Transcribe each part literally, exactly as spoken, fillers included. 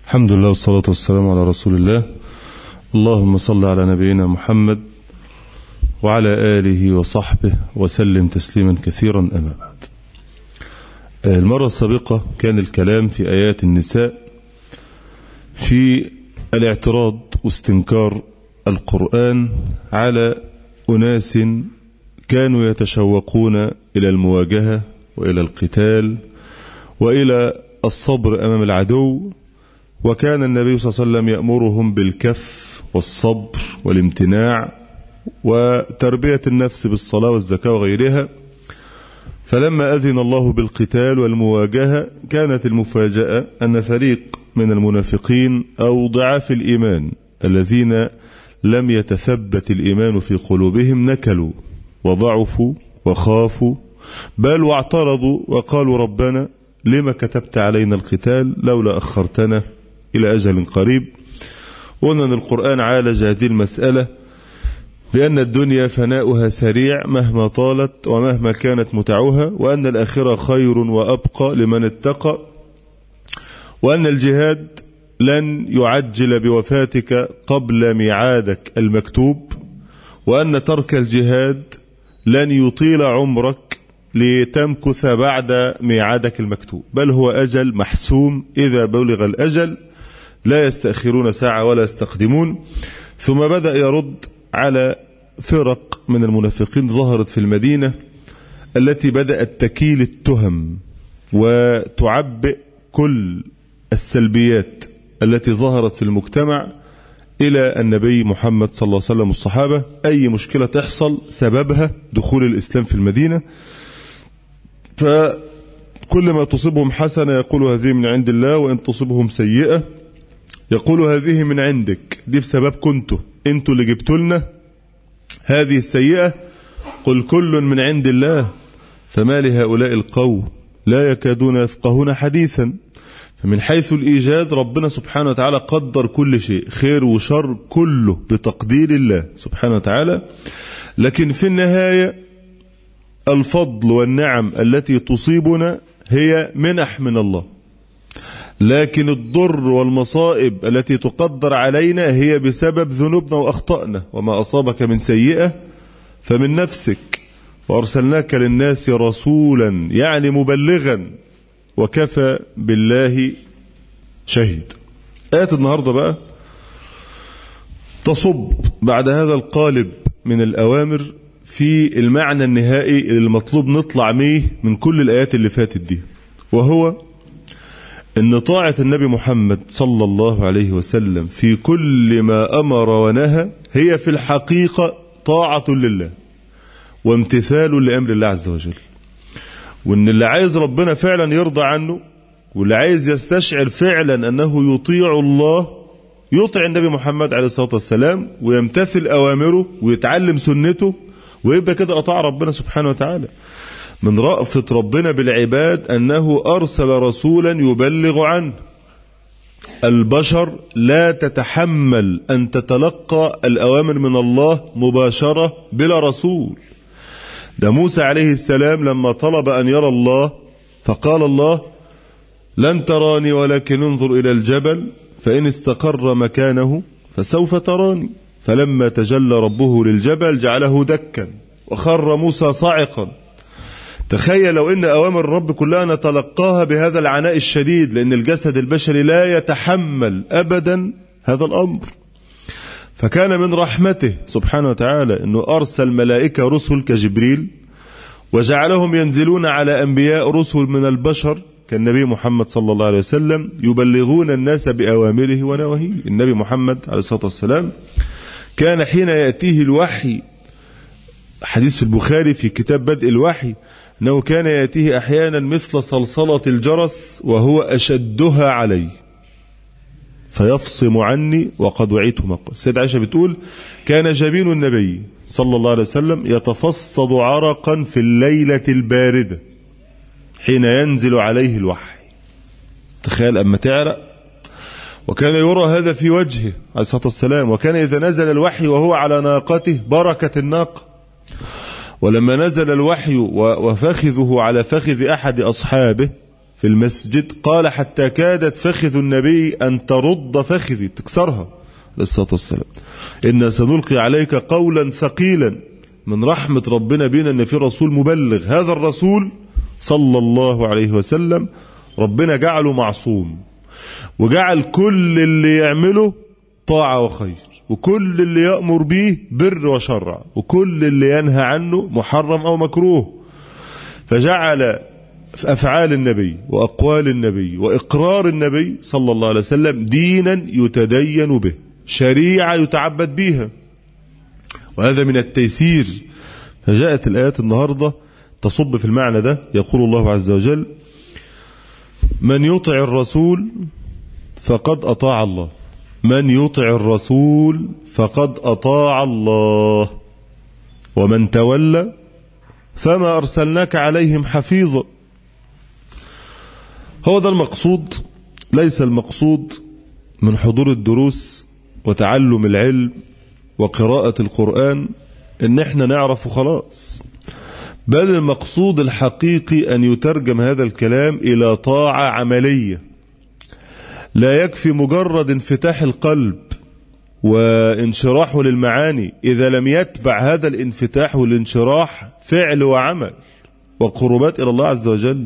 الحمد لله والصلاة والسلام على رسول الله. اللهم صل على نبينا محمد وعلى آله وصحبه وسلم تسليما كثيرا. أما بعد، المرة السابقة كان الكلام في آيات النساء في الاعتراض واستنكار القرآن على أناس كانوا يتشوقون إلى المواجهة وإلى القتال وإلى الصبر أمام العدو، وكان النبي صلى الله عليه وسلم يأمرهم بالكف والصبر والامتناع وتربية النفس بالصلاة والزكاة وغيرها. فلما أذن الله بالقتال والمواجهة كانت المفاجأة أن فريق من المنافقين أو ضعاف الإيمان الذين لم يتثبت الإيمان في قلوبهم نكلوا وضعفوا وخافوا، بل واعترضوا وقالوا ربنا لما كتبت علينا القتال لولا أخرتنا إلى أجل قريب. وأن القرآن عالج هذه المسألة بأن الدنيا فناؤها سريع مهما طالت ومهما كانت متعوها، وأن الآخرة خير وأبقى لمن اتقى، وأن الجهاد لن يعجل بوفاتك قبل ميعادك المكتوب، وأن ترك الجهاد لن يطيل عمرك لتمكث بعد ميعادك المكتوب، بل هو أجل محسوم إذا بلغ الأجل لا يستأخرون ساعة ولا يستقدمون. ثم بدأ يرد على فرق من المنافقين ظهرت في المدينة التي بدأت تكيل التهم وتعبئ كل السلبيات التي ظهرت في المجتمع إلى النبي محمد صلى الله عليه وسلم والصحابة. أي مشكلة تحصل سببها دخول الإسلام في المدينة، فكل ما تصيبهم حسنة يقول هذه من عند الله، وإن تصيبهم سيئة يقول هذه من عندك، دي بسبب كنتوا انتوا اللي جبتوا لنا هذه السيئة. قل كل من عند الله فما لهؤلاء القوم لا يكادون يفقهون حديثا. فمن حيث الإيجاد ربنا سبحانه وتعالى قدر كل شيء خير وشر كله بتقدير الله سبحانه وتعالى، لكن في النهاية الفضل والنعم التي تصيبنا هي منح من الله، لكن الضر والمصائب التي تقدر علينا هي بسبب ذنوبنا وأخطأنا. وما أصابك من سيئة فمن نفسك وأرسلناك للناس رسولا يعني مبلغا وكفى بالله شهيد. آية النهاردة بقى تصب بعد هذا القالب من الأوامر في المعنى النهائي اللي المطلوب نطلع ميه من كل الآيات اللي فاتت دي، وهو أن طاعة النبي محمد صلى الله عليه وسلم في كل ما أمر ونهى هي في الحقيقة طاعة لله وامتثال لأمر الله عز وجل. وأن اللي عايز ربنا فعلا يرضى عنه واللي عايز يستشعر فعلا أنه يطيع الله يطيع النبي محمد عليه الصلاة والسلام ويمتثل أوامره ويتعلم سنته، ويبقى كده أطاع ربنا سبحانه وتعالى. من رأفة ربنا بالعباد أنه أرسل رسولا يبلغ عنه. البشر لا تتحمل أن تتلقى الأوامر من الله مباشرة بلا رسول. ده موسى عليه السلام لما طلب أن يرى الله فقال الله لن تراني ولكن انظر إلى الجبل فإن استقر مكانه فسوف تراني، فلما تجلى ربه للجبل جعله دكا وخر موسى صاعقا. تخيل لو ان اوامر الرب كلها نتلقاها بهذا العناء الشديد، لان الجسد البشري لا يتحمل ابدا هذا الامر. فكان من رحمته سبحانه وتعالى انه ارسل ملائكة رسل كجبريل وجعلهم ينزلون على انبياء رسل من البشر كالنبي محمد صلى الله عليه وسلم يبلغون الناس باوامره ونواهيه. النبي محمد عليه الصلاة والسلام كان حين يأتيه الوحي، حديث في البخاري في كتاب بدء الوحي، أنه كان يأتيه أحيانا مثل صلصلة الجرس وهو أشدها علي فيفصم عني وقد وعيته مقا. السيدة عائشة بتقول كان جبين النبي صلى الله عليه وسلم يتفصد عرقا في الليلة الباردة حين ينزل عليه الوحي. تخيل أما تعرق. وكان يرى هذا في وجهه عليه الصلاة والسلام. وكان إذا نزل الوحي وهو على ناقته بركة الناقة، ولما نزل الوحي وفخذه على فخذ أحد أصحابه في المسجد قال حتى كادت فخذ النبي أن ترد فخذي، تكسرها عليه الصلاة والسلام. إن سنلقي عليك قولا ثقيلا. من رحمة ربنا بينا أن في رسول مبلغ، هذا الرسول صلى الله عليه وسلم ربنا جعله معصوم، وجعل كل اللي يعمله طاعة وخير، وكل اللي يأمر به بر وشرع، وكل اللي ينهى عنه محرم أو مكروه. فجعل في أفعال النبي وأقوال النبي وإقرار النبي صلى الله عليه وسلم دينا يتدين به، شريعة يتعبد بها، وهذا من التيسير. فجاءت الآيات النهاردة تصب في المعنى ده. يقول الله عز وجل: من يطع الرسول فقد أطاع الله، من يطع الرسول فقد أطاع الله، ومن تولى فما أرسلناك عليهم حفيظا. هو ده المقصود. ليس المقصود من حضور الدروس وتعلم العلم وقراءة القرآن إن احنا نعرف خلاص، بل المقصود الحقيقي أن يترجم هذا الكلام إلى طاعة عملية. لا يكفي مجرد انفتاح القلب وانشراحه للمعاني إذا لم يتبع هذا الانفتاح والانشراح فعل وعمل وقربات إلى الله عز وجل.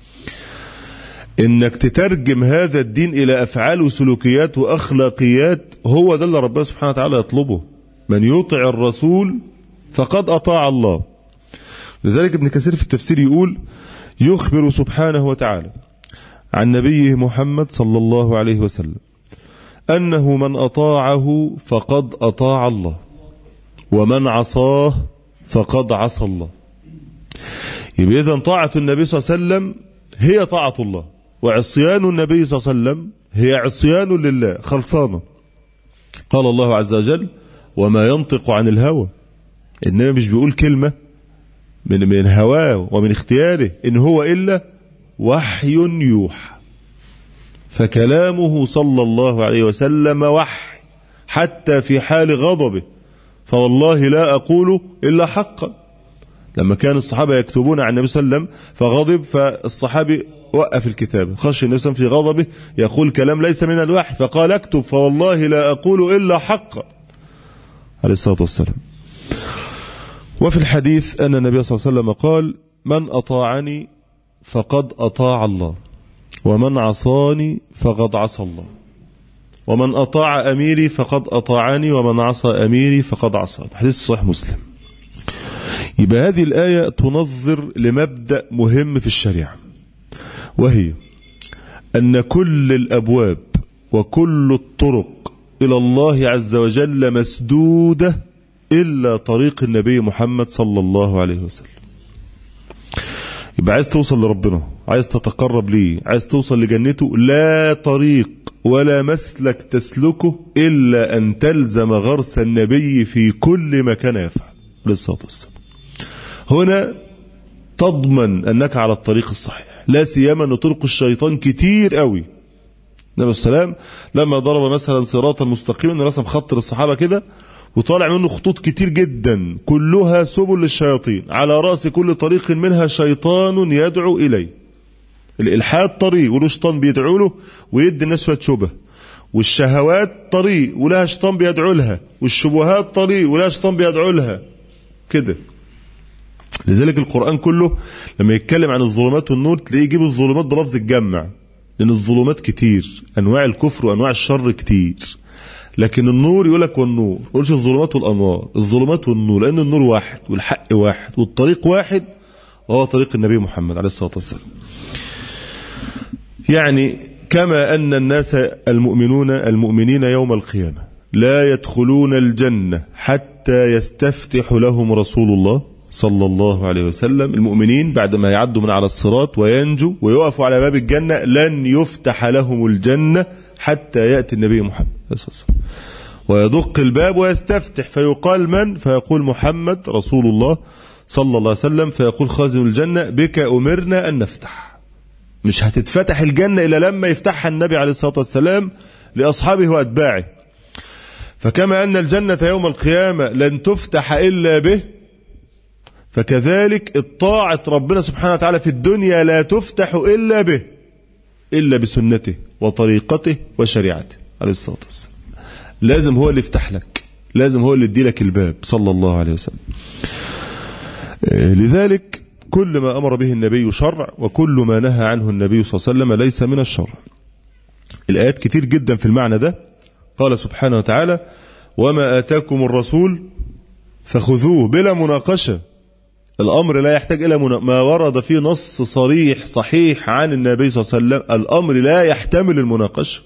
إنك تترجم هذا الدين إلى أفعال وسلوكيات وأخلاقيات، هو ده اللي ربنا سبحانه وتعالى يطلبه. من يطع الرسول فقد أطاع الله. لذلك ابن كثير في التفسير يقول: يخبر سبحانه وتعالى عن نبيه محمد صلى الله عليه وسلم أنه من أطاعه فقد أطاع الله، ومن عصاه فقد عصى الله. يبقى إذن طاعة النبي صلى الله عليه وسلم هي طاعة الله، وعصيان النبي صلى الله عليه وسلم هي عصيان لله خلصانة. قال الله عز وجل: وما ينطق عن الهوى. إنما مش بيقول كلمة من من هواه ومن اختياره، إن هو إلا وحي يوحى. فكلامه صلى الله عليه وسلم وحي، حتى في حال غضبه، فوالله لا أقول إلا حقا. لما كان الصحابة يكتبون عن النبي صلى الله عليه وسلم فغضب، فالصحابي وقف الكتابة، خشي النبي صلى الله عليه وسلم في غضبه يقول كلام ليس من الوحي، فقال: اكتب فوالله لا أقول إلا حقا عليه الصلاة والسلام. وفي الحديث أن النبي صلى الله عليه وسلم قال: من أطاعني فقد أطاع الله، ومن عصاني فقد عصى الله، ومن أطاع أميري فقد أطاعني، ومن عصى أميري فقد عصاني. حديث صحيح مسلم. يبقى هذه الآية تنظر لمبدأ مهم في الشريعة، وهي أن كل الأبواب وكل الطرق إلى الله عز وجل مسدودة إلا طريق النبي محمد صلى الله عليه وسلم. يبقى عايز توصل لربنا، عايز تتقرب ليه، عايز توصل لجنته، لا طريق ولا مسلك تسلكه إلا أن تلزم غرس النبي في كل ما كان يفعل عليه الصلاة والسلام. هنا تضمن أنك على الطريق الصحيح، لا سيما أن طرق الشيطان كتير قوي. النبي السلام لما ضرب مثلا صراطا مستقيما، رسم خط للصحابة كده وطالع منه خطوط كتير جدا كلها سبل للشياطين، على رأس كل طريق منها شيطان يدعو إليه. الإلحاد طريق وله شيطان بيدعو له ويدي الناس شوية شبه، والشهوات طريق ولها شيطان بيدعو لها، والشبهات طريق ولها شيطان بيدعو لها كده. لذلك القرآن كله لما يتكلم عن الظلمات والنور تلاقيه يجيب الظلمات بلفظ الجمع، لأن الظلمات كتير، أنواع الكفر وأنواع الشر كتير. لكن النور يقولك والنور، يقولش الظلمات والأنوار، الظلمات والنور، لأن النور واحد والحق واحد والطريق واحد، وهو طريق النبي محمد عليه الصلاة والسلام. يعني كما أن الناس المؤمنون المؤمنين يوم القيامة لا يدخلون الجنة حتى يستفتح لهم رسول الله صلى الله عليه وسلم. المؤمنين بعد ما يعدوا من على الصراط وينجوا ويقفوا على باب الجنة لن يفتح لهم الجنة حتى يأتي النبي محمد ويدق الباب ويستفتح، فيقال من؟ فيقول محمد رسول الله صلى الله عليه وسلم، فيقول خازن الجنة: بك أمرنا أن نفتح. مش هتتفتح الجنة إلا لما يفتحها النبي عليه الصلاة والسلام لأصحابه وأتباعه. فكما أن الجنة يوم القيامة لن تفتح إلا به، فكذلك الطاعة ربنا سبحانه وتعالى في الدنيا لا تفتح إلا به. إلا بسنته وطريقته وشريعته عليه الصلاة والسلام. لازم هو اللي يفتح لك، لازم هو اللي يدي لك الباب صلى الله عليه وسلم. لذلك كل ما أمر به النبي شرع، وكل ما نهى عنه النبي صلى الله عليه وسلم ليس من الشرع. الآيات كتير جدا في المعنى ده. قال سبحانه وتعالى: وما آتاكم الرسول فخذوه، بلا مناقشة. الأمر لا يحتاج إلى منا... ما ورد فيه نص صريح صحيح عن النبي صلى الله عليه وسلم، الأمر لا يحتمل المناقشة.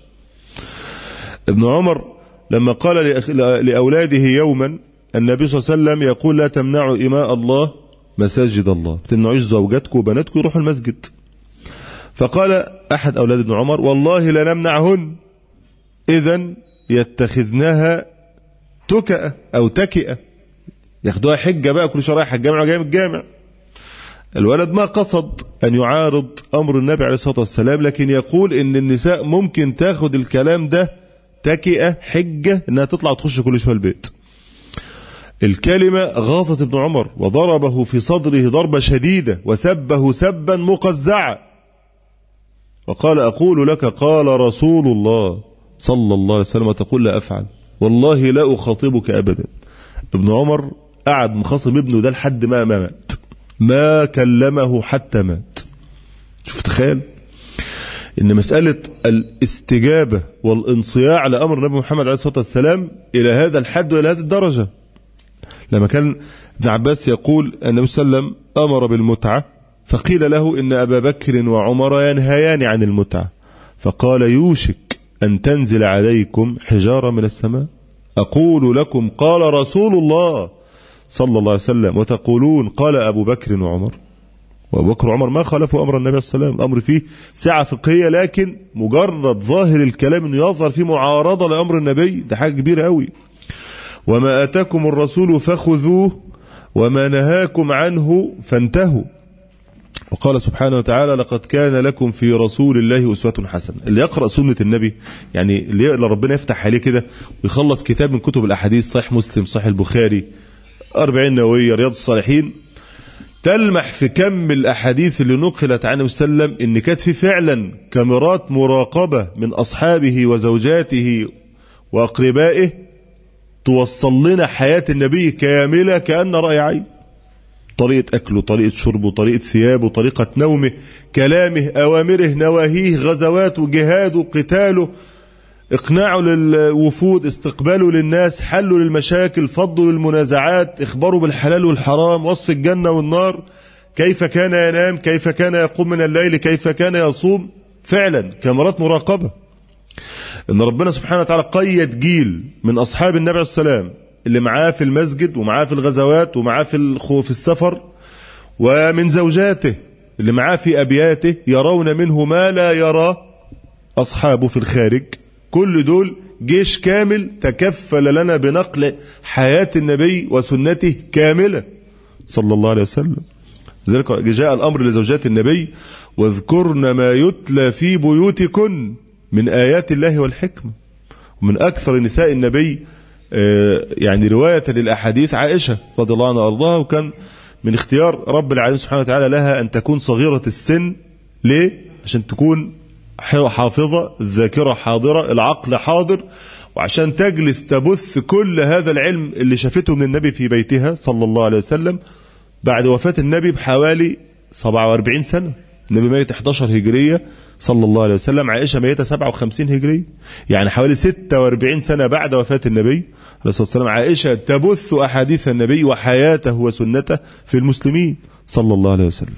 ابن عمر لما قال لأخ... لأولاده يوما، النبي صلى الله عليه وسلم يقول: لا تمنعوا إماء الله مساجد الله، تمنعوش زوجاتكم وبناتكم يروحوا المسجد. فقال أحد أولاد ابن عمر: والله لا نمنعهن، إذن يتخذناها تكأة أو تكئة، ياخدوها حجة بقى، كل شوية رايح الجامع وجاي من الجامع. الولد ما قصد أن يعارض أمر النبي عليه الصلاة والسلام، لكن يقول إن النساء ممكن تاخد الكلام ده تكئة، حجة إنها تطلع تخش كل شوية البيت. الكلمة غاظت ابن عمر وضربه في صدره ضربة شديدة وسبه سبا مقزعا، وقال: أقول لك قال رسول الله صلى الله عليه وسلم وتقول لا أفعل، والله لا أخاطبك أبدا. ابن عمر قعد مخاصم ابنه ده لحد ما مات، ما كلمه حتى مات. شوف، تخيل إن مسألة الاستجابة والانصياع لأمر النبي محمد عليه الصلاة والسلام إلى هذا الحد وإلى هذه الدرجة. لما كان ابن عباس يقول النبي صلى الله عليه وسلم أمر بالمتعة، فقيل له إن أبا بكر وعمر ينهيان عن المتعة، فقال: يوشك أن تنزل عليكم حجارة من السماء، أقول لكم قال رسول الله صلى الله عليه وسلم وتقولون قال أبو بكر وعمر. وأبو بكر وعمر ما خالفوا أمر النبي صلى الله عليه وسلم، الأمر فيه سعة فقهية، لكن مجرد ظاهر الكلام أنه يظهر فيه معارضة لأمر النبي، ده حاجة كبيرة قوي. وما آتاكم الرسول فخذوه وما نهاكم عنه فانتهوا. وقال سبحانه وتعالى: لقد كان لكم في رسول الله أسوة حسنة. اللي يقرأ سنة النبي، يعني اللي يقرأ ربنا يفتح عليه كده ويخلص كتاب من كتب الأحاديث، صحيح مسلم، صحيح البخاري، أربعين نووية، رياض الصالحين، تلمح في كم الأحاديث اللي نقلت عن النبي صلى الله عليه وسلم إن كانت في فعلا كاميرات مراقبة من أصحابه وزوجاته وأقربائه توصل لنا حياة النبي كاملة كأن رأي عين. طريقة أكله، طريقة شربه، طريقة ثيابه، طريقة نومه، كلامه، أوامره، نواهيه، غزواته، جهاده، قتاله، إقناعه للوفود، استقباله للناس، حله للمشاكل، فضه للمنازعات، إخباره بالحلال والحرام، وصف الجنة والنار، كيف كان ينام، كيف كان يقوم من الليل، كيف كان يصوم. فعلا كاميرات مراقبة. إن ربنا سبحانه وتعالى قيد جيل من أصحاب النبي عليه السلام اللي معاه في المسجد ومعاه في الغزوات ومعاه في في السفر، ومن زوجاته اللي معاه في أبياته، يرون منه ما لا يرى أصحابه في الخارج. كل دول جيش كامل تكفل لنا بنقل حياة النبي وسنته كاملة صلى الله عليه وسلم. لذلك جاء الأمر لزوجات النبي: واذكرن ما يتلى في بيوتكن من آيات الله والحكمة. ومن أكثر نساء النبي يعني رواية للأحاديث عائشة رضي الله عنها وأرضاها، وكان من اختيار رب العالمين سبحانه وتعالى لها أن تكون صغيرة السن. ليه؟ عشان تكون حافظة، الذاكرة حاضرة، العقل حاضر، وعشان تجلس تبث كل هذا العلم اللي شافته من النبي في بيتها صلى الله عليه وسلم بعد وفاة النبي بحوالي سبعة وأربعين سنة. النبي ميت إحدى عشر هجرية صلى الله عليه وسلم، عائشة ميتة سبعة وخمسين هجرية، يعني حوالي ستة وأربعين سنة بعد وفاة النبي عليه الصلاة والسلام. عائشة تبث أحاديث النبي وحياته وسنته في المسلمين صلى الله عليه وسلم.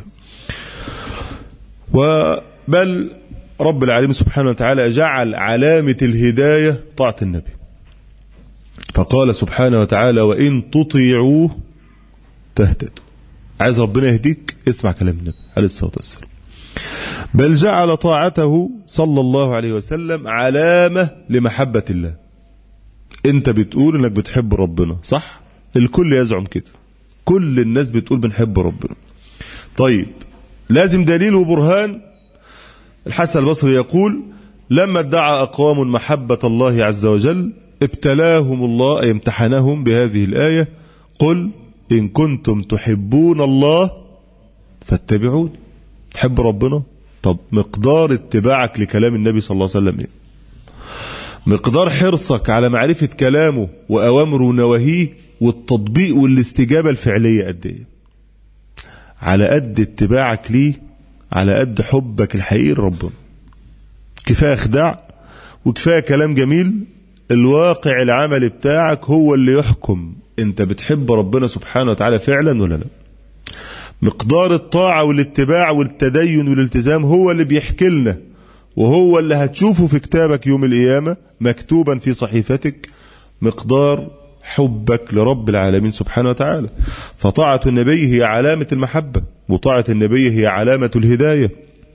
وبل رب العالمين سبحانه وتعالى جعل علامة الهداية طاعة النبي، فقال سبحانه وتعالى: وإن تطيعوه تهتدوا. عايز ربنا يهديك، اسمع كلام النبي عليه الصلاة والسلام. بل جعل طاعته صلى الله عليه وسلم علامة لمحبة الله. انت بتقول انك بتحب ربنا، صح؟ الكل يزعم كده، كل الناس بتقول بنحب ربنا. طيب لازم دليل وبرهان. الحسن البصري يقول: لما ادعى أقوام محبة الله عز وجل ابتلاهم الله، أي امتحنهم بهذه الآية: قل إن كنتم تحبون الله فاتبعون. تحب ربنا طب مقدار اتباعك لكلام النبي صلى الله عليه وسلم ايه؟ مقدار حرصك على معرفة كلامه وأوامره ونواهيه والتطبيق والاستجابة الفعلية قد ايه؟ على قد اتباعك ليه على قد حبك الحقيقي لربنا. كفاية خداع وكفاية كلام جميل، الواقع العمل بتاعك هو اللي يحكم انت بتحب ربنا سبحانه وتعالى فعلا ولا لا. مقدار الطاعة والاتباع والتدين والالتزام هو اللي بيحكي لنا، وهو اللي هتشوفه في كتابك يوم القيامة مكتوبا في صحيفتك مقدار حبك لرب العالمين سبحانه وتعالى. فطاعة النبي هي علامة المحبة، وطاعة النبي هي علامة الهداية.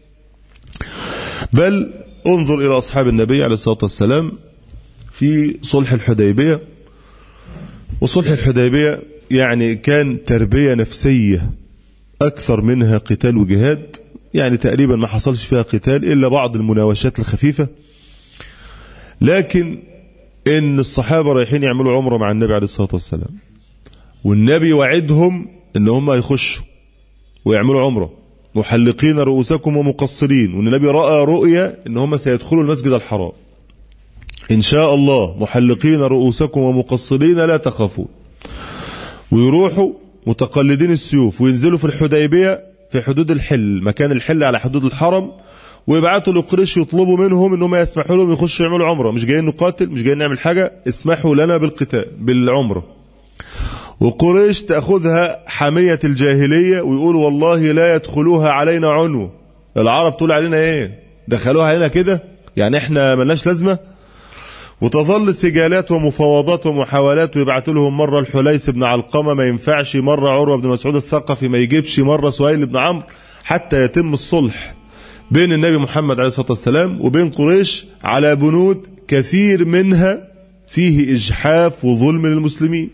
بل انظر إلى أصحاب النبي عليه الصلاة والسلام في صلح الحديبية. وصلح الحديبية يعني كان تربية نفسية أكثر منها قتال وجهاد، يعني تقريبا ما حصلش فيها قتال إلا بعض المناوشات الخفيفة. لكن إن الصحابة رايحين يعملوا عمرة مع النبي عليه الصلاة والسلام، والنبي وعدهم إن هم يخشوا ويعملوا عمرة محلقين رؤوسكم ومقصرين، وإن النبي رأى رؤيا إن هم سيدخلوا المسجد الحرام إن شاء الله محلقين رؤوسكم ومقصرين لا تخافون، ويروحوا متقلدين السيوف وينزلوا في الحديبية في حدود الحل، مكان الحل على حدود الحرم، ويبعتوا لقريش يطلبوا منهم انهم يسمحوا لهم يخشوا يعملوا عمره. مش جايين نقاتل، مش جايين نعمل حاجة، اسمحوا لنا بالقتال بالعمره. وقريش تأخذها حمية الجاهلية ويقولوا والله لا يدخلوها علينا عنو. العرب تقول علينا ايه؟ دخلوها علينا كده يعني احنا ملناش لازمة. وتظل سجالات ومفاوضات ومحاولات، ويبعتوا لهم مرة الحليس بن علقمة ما ينفعش، مرة عروة بن مسعود الثقفي ما يجيبش، مرة سهيل بن عمرو، حتى يتم الصلح بين النبي محمد عليه الصلاة والسلام وبين قريش على بنود كثير منها فيه إجحاف وظلم للمسلمين.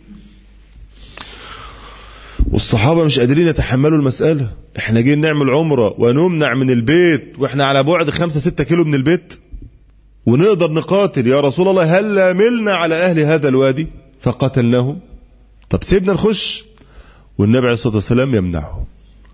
والصحابة مش قادرين يتحملوا المسألة. احنا جايين نعمل عمرة ونمنع من البيت واحنا على بعد خمسة ستة كيلو من البيت، ونقدر نقاتل. يا رسول الله هل ملنا على أهل هذا الوادي فقتلناهم؟ طب سيبنا نخش. والنبي عليه الصلاة والسلام يمنعه.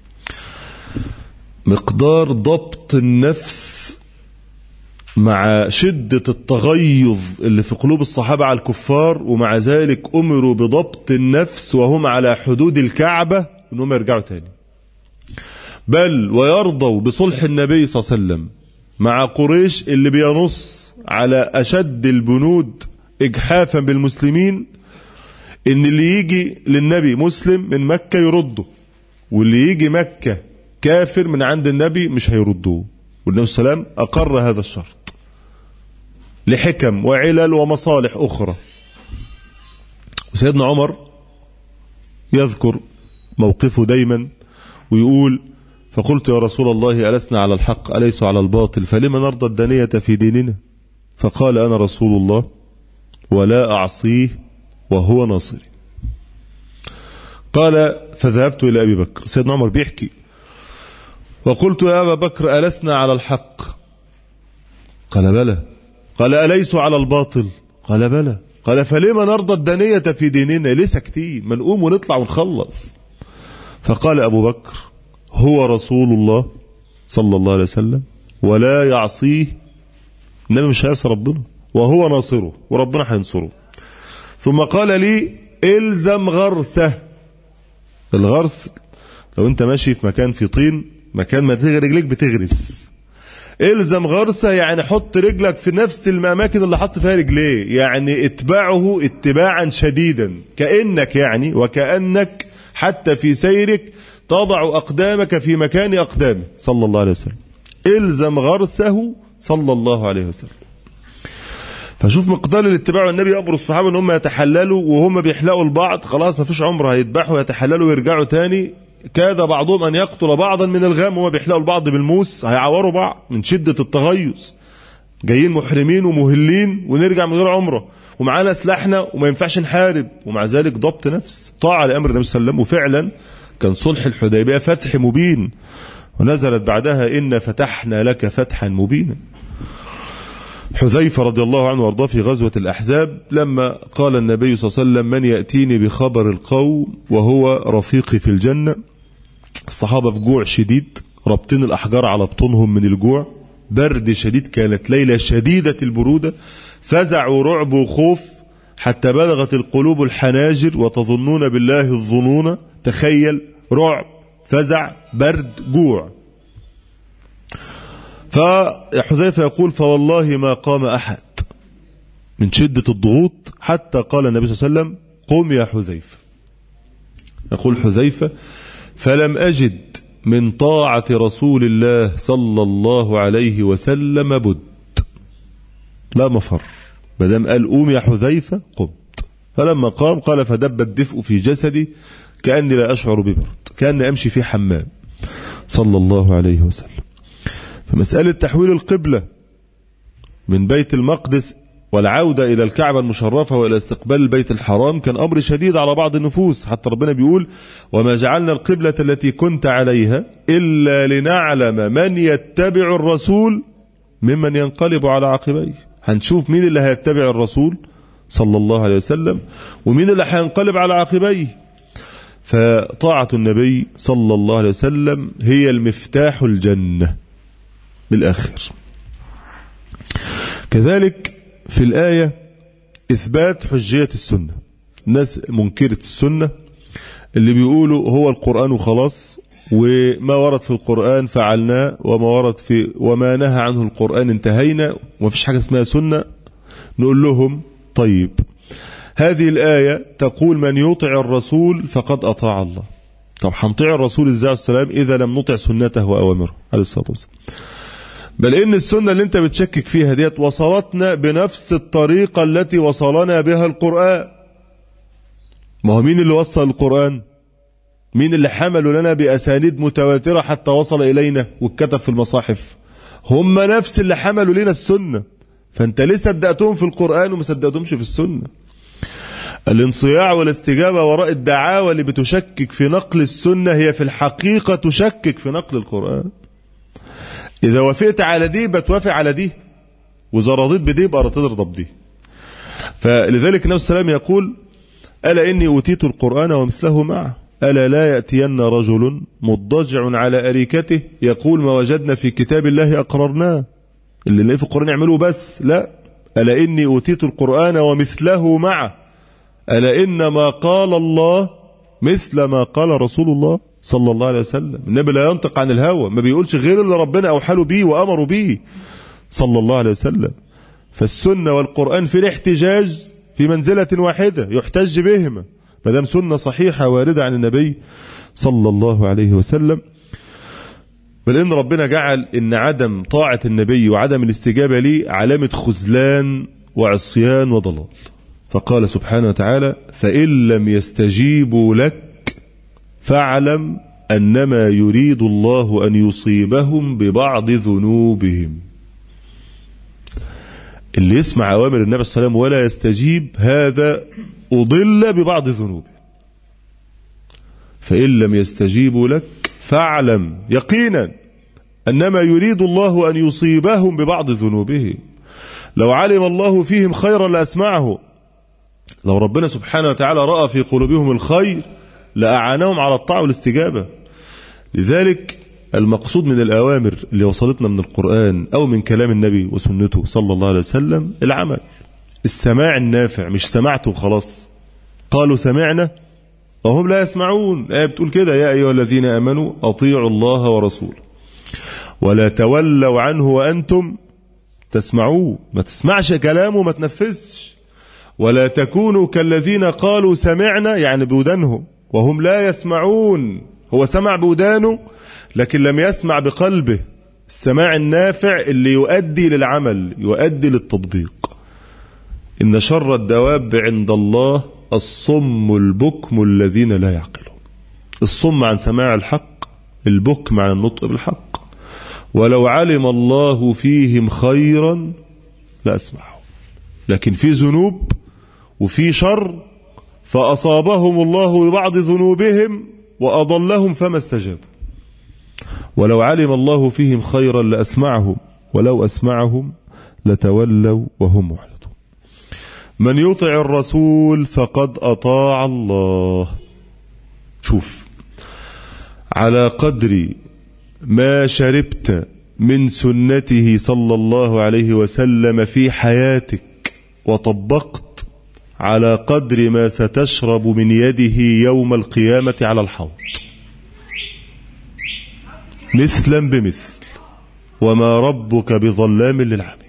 مقدار ضبط النفس مع شدة التغيظ اللي في قلوب الصحابة على الكفار، ومع ذلك أمروا بضبط النفس وهم على حدود الكعبة أنهم يرجعوا تاني، بل ويرضوا بصلح النبي صلى الله عليه وسلم مع قريش اللي بينص على أشد البنود إجحافا بالمسلمين، إن اللي يجي للنبي مسلم من مكة يرده، واللي يجي مكة كافر من عند النبي مش هيردوه. والنبي صلى الله عليه وسلم أقر هذا الشرط لحكم وعلل ومصالح أخرى. وسيدنا عمر يذكر موقفه دايما ويقول: فقلت يا رسول الله ألسنا على الحق أليس على الباطل فلما نرضى الدنية في ديننا؟ فقال: أنا رسول الله ولا أعصيه وهو ناصري. قال: فذهبت إلى أبي بكر. سيدنا عمر بيحكي: وقلت يا أبا بكر ألسنا على الحق؟ قال: بلى. قال: أليس على الباطل؟ قال: بلى. قال: فلما نرضى الدنية في ديننا؟ ليه ساكتين؟ ما نقوم ونطلع ونخلص. فقال أبو بكر: هو رسول الله صلى الله عليه وسلم ولا يعصيه، النبي مش هيعصي ربنا، وهو ناصره وربنا هينصره. ثم قال لي: الزم غرسه. الغرس لو انت ماشي في مكان في طين، مكان ما تغرق رجلك بتغرس، الزم غرسه يعني حط رجلك في نفس الاماكن اللي حط فيها رجليه، يعني اتبعه اتباعا شديدا، كأنك يعني وكأنك حتى في سيرك تضع أقدامك في مكان أقدامه صلى الله عليه وسلم. الزم غرسه صلى الله عليه وسلم. فشوف مقدار الاتباع. النبي يأمر الصحابة ان هم يتحللوا وهم بيحلقوا البعض، خلاص ما فيش عمره، هيذبحوا يتحللوا ويرجعوا تاني. كاد بعضهم أن يقتل بعضا من الغم وهم بيحلقوا البعض بالموس، هيعوروا بعض من شدة التغيظ. جايين محرمين ومهلين ونرجع من غير عمره ومعانا سلاحنا وما ينفعش نحارب، ومع ذلك ضبط نفس، طاعة لأمر النبي صلى الله عليه وسلم. وفعلا كان صلح الحديبية فتح مبين، ونزلت بعدها إن فتحنا لك فتحا مبينا. حذيفة رضي الله عنه وارضاه في غزوة الأحزاب لما قال النبي صلى الله عليه وسلم: من يأتيني بخبر القوم وهو رفيقي في الجنة. الصحابة في جوع شديد، رابطين الأحجار على بطونهم من الجوع، برد شديد، كانت ليلة شديدة البرودة، فزع ورعب وخوف حتى بلغت القلوب الحناجر وتظنون بالله الظنون. تخيل، رعب، فزع، برد، جوع. فحذيفة يقول فوالله ما قام أحد من شدة الضغوط حتى قال النبي صلى الله عليه وسلم قم يا حذيفة. يقول حذيفة فلم أجد من طاعة رسول الله صلى الله عليه وسلم بد، لا مفر، مادام قال قوم يا حذيفة قمت. فلما قام قال فدب الدفء في جسدي كأني لا أشعر ببرد، كأني أمشي في حمام صلى الله عليه وسلم. فمسألة تحويل القبلة من بيت المقدس والعودة إلى الكعبة المشرفة وإلى استقبال البيت الحرام كان أمر شديد على بعض النفوس، حتى ربنا بيقول وما جعلنا القبلة التي كنت عليها إلا لنعلم من يتبع الرسول ممن ينقلب على عقبيه. هنشوف مين اللي هيتبع الرسول صلى الله عليه وسلم ومين اللي هينقلب على عقبيه. فطاعة النبي صلى الله عليه وسلم هي المفتاح الجنة بالآخر. كذلك في الآية إثبات حجية السنة. الناس منكرة السنة اللي بيقولوا هو القرآن وخلاص، وما ورد في القرآن فعلناه، وما ورد في وما نهى عنه القرآن انتهينا، وما فيش حاجة اسمها سنة. نقول لهم طيب هذه الآية تقول من يطع الرسول فقد أطاع الله. طب هنطيع الرسول ازاي عليه السلام إذا لم نطع سنته وأوامره عليه الصلاة والسلام؟ بل إن السنة اللي انت بتشكك فيها ديت وصلتنا بنفس الطريقة التي وصلنا بها القرآن. ما هو مين اللي وصل القرآن؟ مين اللي حملوا لنا بأسانيد متواترة حتى وصل إلينا واتكتب في المصاحف؟ هم نفس اللي حملوا لنا السنة. فانت ليه صدقتهم في القرآن وما صدقتهمش في السنة؟ الانصياع والاستجابة وراء الدعاوى اللي بتشكك في نقل السنة هي في الحقيقة تشكك في نقل القرآن. إذا وافقت على دي بتوافق على دي، وإذا رضيت بدي يبقى ترضى بدي. فلذلك النبي صلى الله عليه وسلم يقول ألا إني أوتيت القرآن ومثله معه، ألا لا يأتين رجل مضجع على أريكته يقول ما وجدنا في كتاب الله أقررناه. اللي نلاقيه في القرآن يعملوه بس لا، ألا إني أوتيت القرآن ومثله معه، ألا إن ما قال الله مثل ما قال رسول الله صلى الله عليه وسلم. النبي لا ينطق عن الهوى، ما بيقولش غير اللي ربنا أوحله بيه وأمروا بيه صلى الله عليه وسلم. فالسنة والقرآن في الاحتجاج في منزلة واحدة، يحتج بهما ما دام سنة صحيحة واردة عن النبي صلى الله عليه وسلم. بل إن ربنا جعل إن عدم طاعة النبي وعدم الاستجابة ليه علامة خذلان وعصيان وضلال. فقال سبحانه وتعالى فإن لم يستجيبوا لك فاعلم أنما يريد الله أن يصيبهم ببعض ذنوبهم. اللي يسمع أوامر النبي صلى الله عليه وسلم ولا يستجيب هذا أضل ببعض ذنوبه. فإن لم يستجيبوا لك فاعلم يقينا أنما يريد الله أن يصيبهم ببعض ذنوبهم. لو علم الله فيهم خيرا لأسمعه، لو ربنا سبحانه وتعالى رأى في قلوبهم الخير لأعانهم على الطاعة والاستجابة. لذلك المقصود من الأوامر اللي وصلتنا من القرآن أو من كلام النبي وسنته صلى الله عليه وسلم العمل، السماع النافع، مش سمعته خلاص. قالوا سمعنا وهم لا يسمعون. الآية بتقول كده يا أيها الذين آمنوا أطيعوا الله ورسوله ولا تولوا عنه وأنتم تسمعون. ما تسمعش كلامه وما تنفذش. ولا تكونوا كالذين قالوا سمعنا يعني بودانهم وهم لا يسمعون. هو سمع بودانه لكن لم يسمع بقلبه. السماع النافع اللي يؤدي للعمل، يؤدي للتطبيق. إن شر الدواب عند الله الصم البكم الذين لا يعقلون. الصم عن سماع الحق، البكم عن النطق بالحق. ولو علم الله فيهم خيرا لأسمعهم. لكن في ذنوب وفي شر فأصابهم الله ببعض ذنوبهم وأضلهم فما استجابوا. ولو علم الله فيهم خيرا لأسمعهم ولو أسمعهم لتولوا وهم معرضون. من يطع الرسول فقد أطاع الله. شوف، على قدر ما شربت من سنته صلى الله عليه وسلم في حياتك وطبقت على قدر ما ستشرب من يده يوم القيامة على الحوض، مثلا بمثل، وما ربك بظلام للعبيد.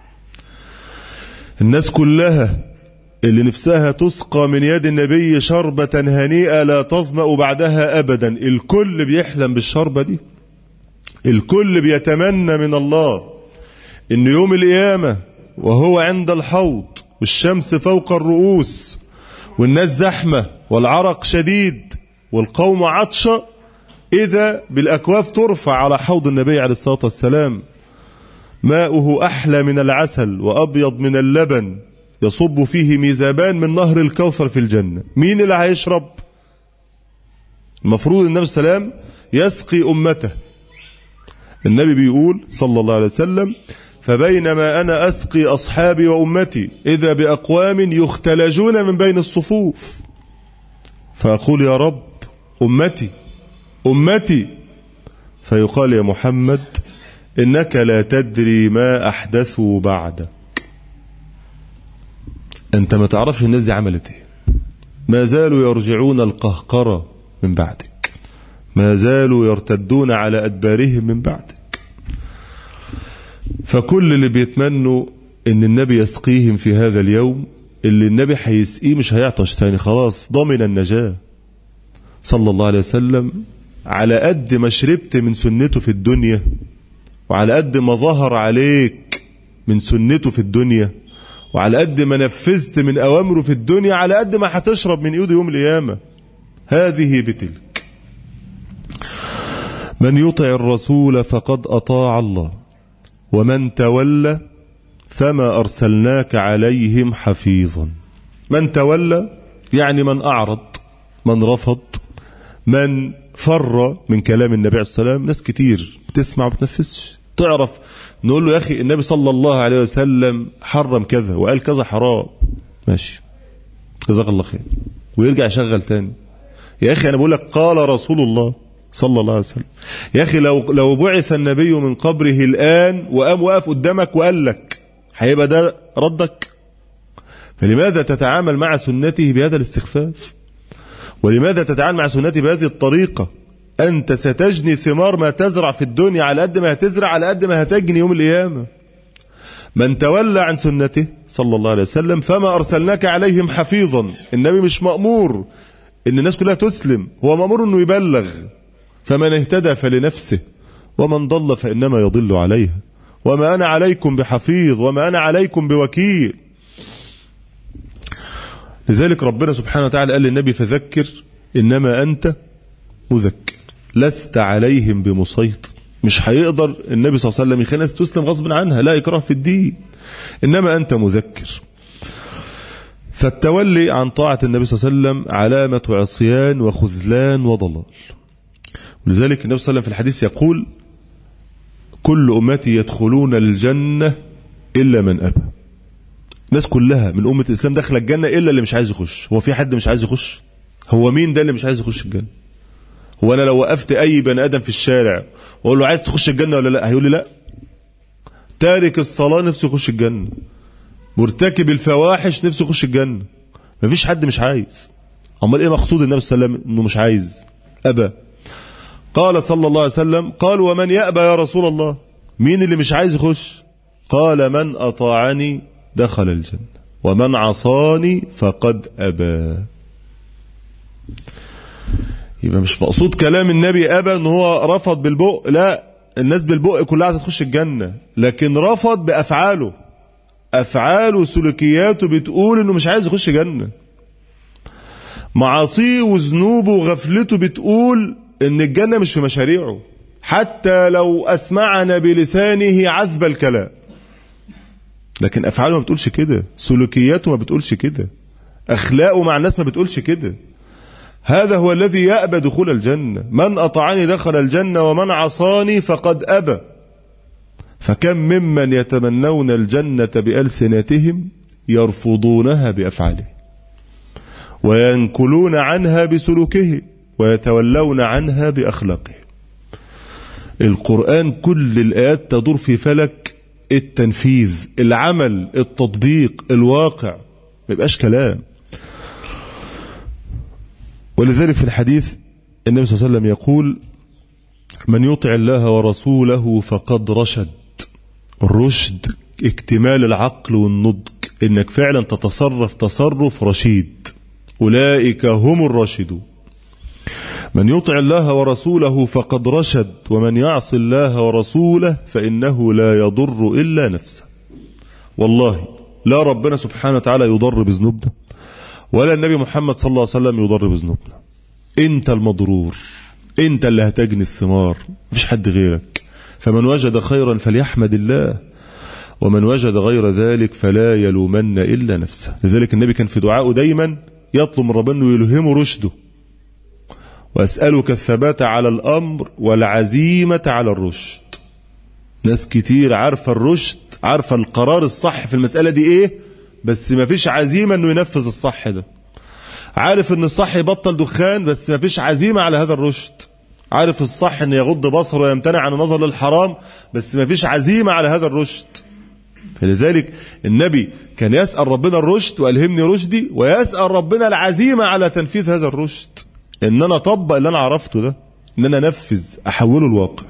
الناس كلها اللي نفسها تسقى من يد النبي شربة هنيئة لا تظمأ بعدها أبدا، الكل بيحلم بالشربة دي، الكل بيتمنى من الله إن يوم القيامة وهو عند الحوض والشمس فوق الرؤوس والناس زحمة والعرق شديد والقوم عطشة، إذا بالأكواف ترفع على حوض النبي عليه الصلاة والسلام، ماؤه أحلى من العسل وأبيض من اللبن، يصب فيه ميزابان من نهر الكوثر في الجنة. مين اللي هيشرب؟ المفروض النبي صلى الله عليه وسلم يسقي أمته. النبي بيقول صلى الله عليه وسلم: فبينما أنا أسقي أصحابي وأمتي إذا بأقوام يختلجون من بين الصفوف، فأقول يا رب أمتي أمتي، فيقال يا محمد إنك لا تدري ما أحدثوا بعدك، أنت ما تعرفش الناس دي عملت إيه، ما زالوا يرجعون القهقرة من بعدك، ما زالوا يرتدون على أدبارهم من بعدك. فكل اللي بيتمنوا إن النبي يسقيهم في هذا اليوم، اللي النبي هيسقيه مش هيعطش تاني، خلاص ضمن النجاة صلى الله عليه وسلم. على قد ما شربت من سنته في الدنيا، وعلى قد ما ظهر عليك من سنته في الدنيا، وعلى قد ما نفذت من أوامره في الدنيا، على قد ما هتشرب من إيده يوم القيامة. هذه بتلك. من يطع الرسول فقد أطاع الله، ومن تولى فما أرسلناك عليهم حفيظا. من تولى يعني من أعرض، من رفض، من فر من كلام النبي عليه الصلاة والسلام. ناس كتير بتسمع وبتنفذش. تعرف نقول له يا أخي النبي صلى الله عليه وسلم حرم كذا وقال كذا حرام، ماشي جزاك الله خير، ويرجع يشغل تاني. يا أخي أنا بقول لك قال رسول الله صلى الله عليه وسلم. يا أخي لو لو بعث النبي من قبره الآن وقام وقف قدامك وقال لك، هيبقى ده ردك؟ فلماذا تتعامل مع سنته بهذا الاستخفاف؟ ولماذا تتعامل مع سنته بهذه الطريقة؟ أنت ستجني ثمار ما تزرع في الدنيا، على قد ما هتزرع على قد ما هتجني يوم القيامة. من تولى عن سنته صلى الله عليه وسلم فما أرسلناك عليهم حفيظا. النبي مش مأمور إن الناس كلها تسلم، هو مأمور إنه يبلغ. فمن اهتدى فلنفسه ومن ضل فإنما يضل عليها، وما أنا عليكم بحفيظ وما أنا عليكم بوكيل. لذلك ربنا سبحانه وتعالى قال للنبي فذكر إنما أنت مذكر لست عليهم بمسيطر. مش هيقدر النبي صلى الله عليه وسلم يخلي الناس تسلم غصب عنها، لا إكراه في الدين، إنما أنت مذكر. فالتولي عن طاعة النبي صلى الله عليه وسلم علامة عصيان وخذلان وضلال. ولذلك النبي صلى الله عليه وسلم في الحديث يقول كل أمتي يدخلون الجنة إلا من أبى. الناس كلها من أمة الإسلام داخله الجنة إلا اللي مش عايز يخش. هو في حد مش عايز يخش؟ هو مين ده اللي مش عايز يخش الجنة؟ هو أنا لو وقفت أي بني آدم في الشارع وأقول له عايز تخش الجنة ولا لا، هيقول لي لا. تارك الصلاة نفسه يخش الجنة، مرتكب الفواحش نفسه يخش الجنة. مفيش حد مش عايز. أمال إيه مقصود النبي صلى الله عليه وسلم إنه مش عايز؟ أبى. قال صلى الله عليه وسلم قال ومن يأبى يا رسول الله؟ مين اللي مش عايز يخش؟ قال من أطاعني دخل الجنة ومن عصاني فقد أبى. يبقى مش مقصود كلام النبي أبى ان هو رفض بالبق، لا، الناس بالبق كلها عايزة تخش الجنة، لكن رفض بأفعاله. أفعاله وسلوكياته بتقول انه مش عايز يخش جنة. معاصيه وذنوبه وغفلته بتقول ان الجنة مش في مشاريعه، حتى لو أسمعنا بلسانه عذب الكلام. لكن أفعاله ما بتقولش كده، سلوكياته ما بتقولش كده، أخلاقه مع الناس ما بتقولش كده. هذا هو الذي يأبى دخول الجنة. من أطاعني دخل الجنة ومن عصاني فقد أبى. فكم ممن يتمنون الجنة بألسنتهم يرفضونها بأفعالهم، وينكلون عنها بسلوكهم، ويتولون عنها بأخلاقهم. القرآن كل الآيات تدور في فلك التنفيذ، العمل، التطبيق، الواقع، ما يبقاش كلام. ولذلك في الحديث النبي صلى الله عليه وسلم يقول: من يطع الله ورسوله فقد رشد. الرشد اكتمال العقل والنضج، انك فعلا تتصرف تصرف رشيد، اولئك هم الراشدون. من يطع الله ورسوله فقد رشد، ومن يعص الله ورسوله فإنه لا يضر إلا نفسه. والله لا ربنا سبحانه وتعالى يضر بذنوبنا، ولا النبي محمد صلى الله عليه وسلم يضر بذنوبنا. انت المضرور، انت اللي هتجني الثمار، مفيش حد غيرك. فمن وجد خيرا فليحمد الله، ومن وجد غير ذلك فلا يلومن إلا نفسه. لذلك النبي كان في دعائه دايما يطلب من ربنا انه يلهمه رشده: وأسألك الثبات على الأمر والعزيمة على الرشد. ناس كتير عارفة الرشد، عارفة القرار الصح في المسألة دي ايه، بس ما فيش عزيمة انه ينفذ الصح ده. عارف ان الصح يبطل دخان، بس ما فيش عزيمة على هذا الرشد. عارف الصح ان يغض بصره ويمتنع عن النظر للحرام، بس ما فيش عزيمة على هذا الرشد. فلذلك النبي كان يسأل ربنا الرشد: وألهمني رشدي، ويسأل ربنا العزيمة على تنفيذ هذا الرشد، ان انا اطبق اللي انا عرفته ده، ان انا انفذ، احوله الواقع.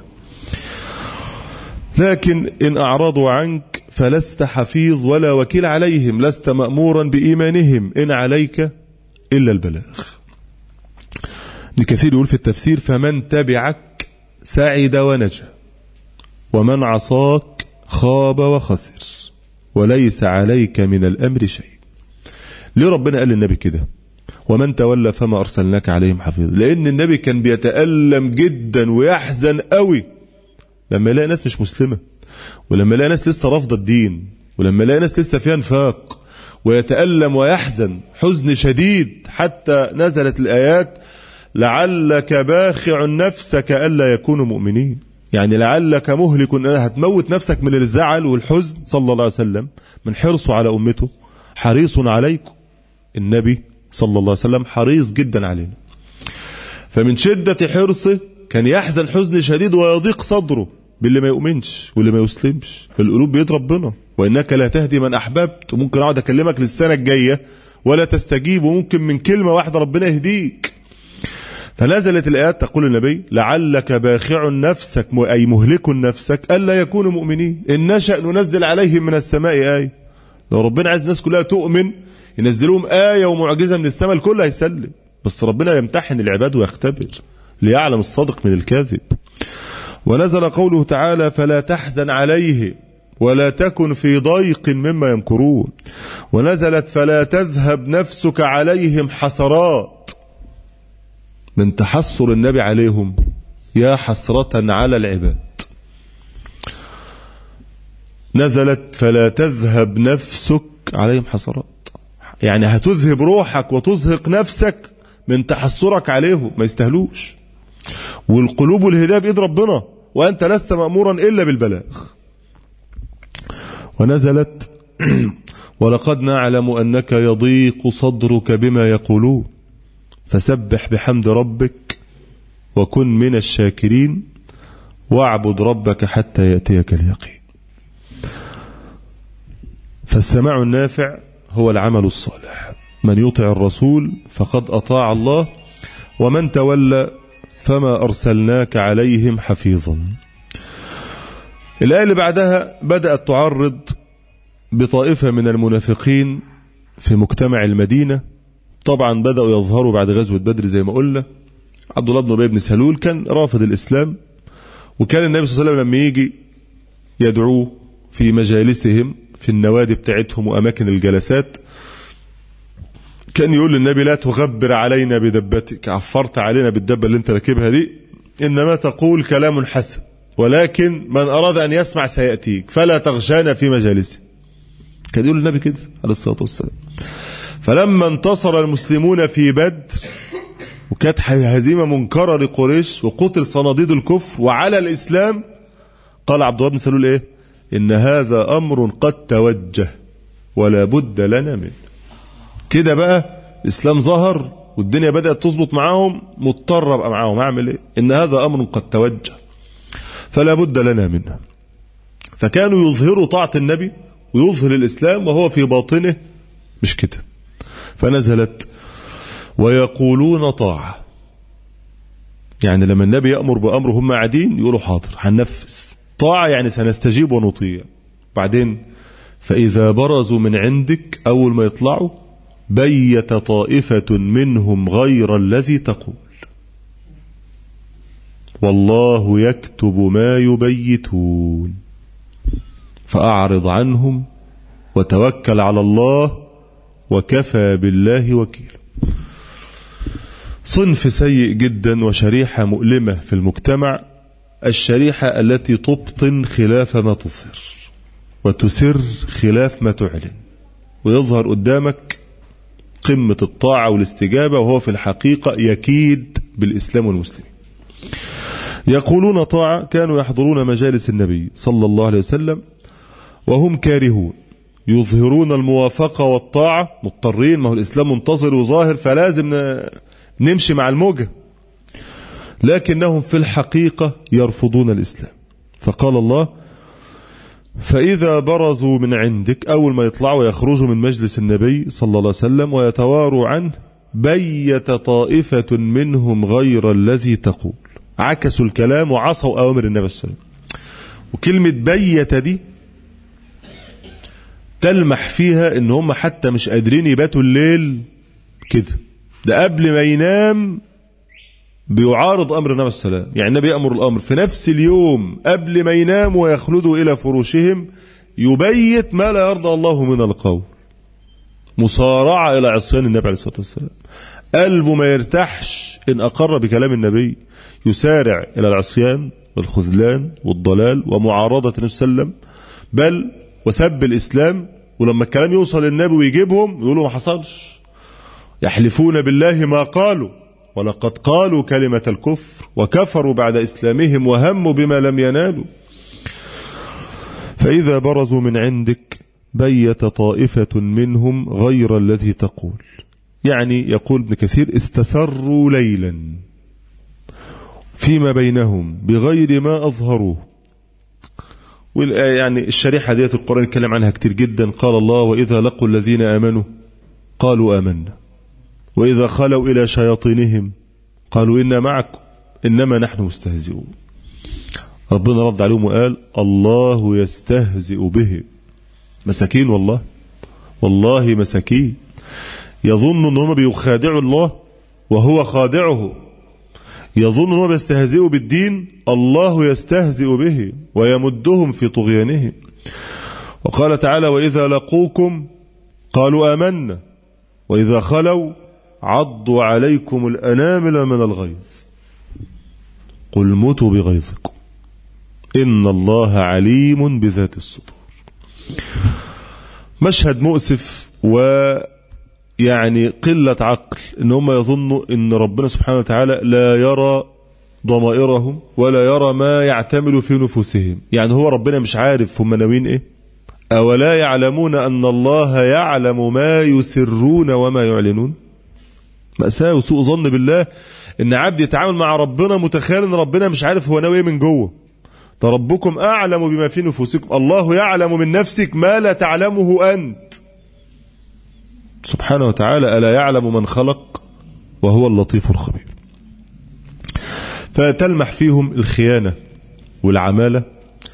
لكن ان اعرضوا عنك فلست حفيظ ولا وكيل عليهم، لست مأمورا بإيمانهم، ان عليك الا البلاغ. ابن كثير يقول في التفسير: فمن تبعك سعد ونجا، ومن عصاك خاب وخسر، وليس عليك من الامر شيء. ليه ربنا قال للنبي كده؟ ومن تولى فما أرسلناك عليهم حفيظ. لأن النبي كان بيتألم جدا ويحزن قوي لما يلاقي ناس مش مسلمة، ولما يلاقي ناس لسه رافضة الدين، ولما يلاقي ناس لسه فيها نفاق، ويتألم ويحزن حزن شديد، حتى نزلت الآيات: لعلك باخع نفسك ألا يكونوا مؤمنين. يعني لعلك مهلك، هتموت نفسك من الزعل والحزن. صلى الله عليه وسلم من حرصه على أمته حريص عليكم. النبي صلى الله عليه وسلم حريص جدا علينا، فمن شدة حرصه كان يحزن حزن شديد ويضيق صدره باللي ما يؤمنش واللي ما يسلمش. القلوب بيد ربنا، وإنك لا تهدي من أحببت. وممكن أقعد أكلمك للسنة الجاية ولا تستجيب، وممكن من كلمة واحدة ربنا يهديك. فنزلت الآيات تقول النبي: لعلك باخع نفسك، أي مهلك نفسك، ألا يكونوا مؤمنين. إن نشأ ننزل عليهم من السماء آية. لو ربنا عايز الناس كلها تؤمن ينزلهم آية ومعجزة من السماء، الكل هيسلم. بس ربنا يمتحن العباد ويختبر ليعلم الصادق من الكاذب. ونزل قوله تعالى: فلا تحزن عليه ولا تكن في ضيق مما يمكرون. ونزلت: فلا تذهب نفسك عليهم حسرات. من تحسر النبي عليهم: يا حسرة على العباد. نزلت: فلا تذهب نفسك عليهم حسرات، يعني هتذهب روحك وتزهق نفسك من تحسرك عليهم، ما يستاهلوش. والقلوب والهداية بإيد ربنا، وأنت لست مأمورا إلا بالبلاغ. ونزلت: ولقد نعلم أنك يضيق صدرك بما يقولون فسبح بحمد ربك وكن من الشاكرين واعبد ربك حتى يأتيك اليقين. فالسماع النافع هو العمل الصالح. من يطع الرسول فقد أطاع الله، ومن تولى فما أرسلناك عليهم حفيظا. الآية اللي بعدها بدأت تعرض بطائفة من المنافقين في مجتمع المدينة. طبعا بدأوا يظهروا بعد غزوة بدر زي ما قلنا. عبد الله بن أبي بن سلول كان رافض الإسلام، وكان النبي صلى الله عليه وسلم لما يجي يدعوه في مجالسهم في النوادي بتاعتهم وأماكن الجلسات كان يقول للنبي: لا تغبر علينا بدبتك، عفرت علينا بالدبة اللي انت راكبها دي، إنما تقول كلام حسن، ولكن من أراد أن يسمع سيأتيك، فلا تغشانا في مجالسه. كان يقول النبي كده عليه الصلاة والسلام. فلما انتصر المسلمون في بدر وكانت هزيمة منكرة لقريش وقتل صناديد الكفر وعلى الإسلام، قال عبد الله بن سلول إيه؟ إن هذا أمر قد توجه ولا بد لنا منه. كده بقى الإسلام ظهر والدنيا بدأت تظبط معاهم، مضطر أبقى معاهم، أعمل إيه؟ إن هذا أمر قد توجه. فلا بد لنا منه. فكانوا يظهروا طاعة النبي ويظهر الإسلام وهو في باطنه مش كده. فنزلت ويقولون طاعة، يعني لما النبي يأمر بأمر هم قاعدين يقولوا حاضر هننفذ. طاعة يعني سنستجيب ونطيع. بعدين فإذا برزوا من عندك، أول ما يطلعوا بيت طائفة منهم غير الذي تقول والله يكتب ما يبيتون فأعرض عنهم وتوكل على الله وكفى بالله وكيلا. صنف سيء جدا وشريحة مؤلمة في المجتمع، الشريحة التي تبطن خلاف ما تظهر وتسر خلاف ما تعلن، ويظهر قدامك قمة الطاعة والاستجابة وهو في الحقيقة يكيد بالإسلام والمسلمين. يقولون طاعة، كانوا يحضرون مجالس النبي صلى الله عليه وسلم وهم كارهون، يظهرون الموافقة والطاعة، مضطرين، ما هو الإسلام منتصر وظاهر فلازم نمشي مع الموجة، لكنهم في الحقيقة يرفضون الإسلام. فقال الله فإذا برزوا من عندك، أول ما يطلعوا يخرجوا من مجلس النبي صلى الله عليه وسلم ويتواروا عنه بيت طائفة منهم غير الذي تقول، عكسوا الكلام وعصوا أوامر النبي صلى الله عليه وسلم. وكلمة بيت دي تلمح فيها ان هم حتى مش قادرين يباتوا الليل كده، ده قبل ما ينام بيعارض امر النبي صلى الله عليه وسلم. يعني النبي يأمر الامر في نفس اليوم قبل ما يناموا ويخلدوا الى فروشهم يبيت ما لا يرضى الله من القول، مصارعة الى عصيان النبي عليه الصلاة والسلام. قلبه ما يرتاحش ان اقر بكلام النبي، يسارع الى العصيان والخذلان والضلال ومعارضة النبي صلى الله عليه وسلم، بل وسب الإسلام. ولما الكلام يوصل للنبي ويجيبهم يقولوا ما حصلش، يحلفون بالله ما قالوا ولقد قالوا كلمة الكفر وكفروا بعد إسلامهم وهموا بما لم ينالوا. فإذا برزوا من عندك بيت طائفة منهم غير الذي تقول، يعني يقول ابن كثير استسروا ليلا فيما بينهم بغير ما أظهروه. يعني الشريحة ديت القرآن يتكلم عنها كتير جدا. قال الله وإذا لقوا الذين آمنوا قالوا آمنا وإذا خلوا إلى شياطينهم قالوا إنا معكم إنما نحن مستهزئون. ربنا رد عليهم وقال الله يستهزئ به. مساكين والله، والله مساكين، يظن أنهم بيخادعوا الله وهو خادعه، يظن أنهم بيستهزئوا بالدين، الله يستهزئ به ويمدهم في طغيانهم. وقال تعالى وإذا لقوكم قالوا آمنا وإذا خلوا عضوا عليكم الأنامل من الغيظ قل موتوا بغيظكم إن الله عليم بذات الصدور. مشهد مؤسف ويعني قلة عقل إن هم يظنوا إن ربنا سبحانه وتعالى لا يرى ضمائرهم ولا يرى ما يعتمل في نفوسهم. يعني هو ربنا مش عارف هم ناويين إيه؟ أولا يعلمون أن الله يعلم ما يسرون وما يعلنون. مأساة وسوء ظن بالله إن عبد يتعامل مع ربنا متخيل إن ربنا مش عارف هو ناوي إيه من جوه. ده ربكم أعلم بما في نفوسكم، الله يعلم من نفسك ما لا تعلمه أنت سبحانه وتعالى، ألا يعلم من خلق وهو اللطيف الخبير. فتلمح فيهم الخيانة والعمالة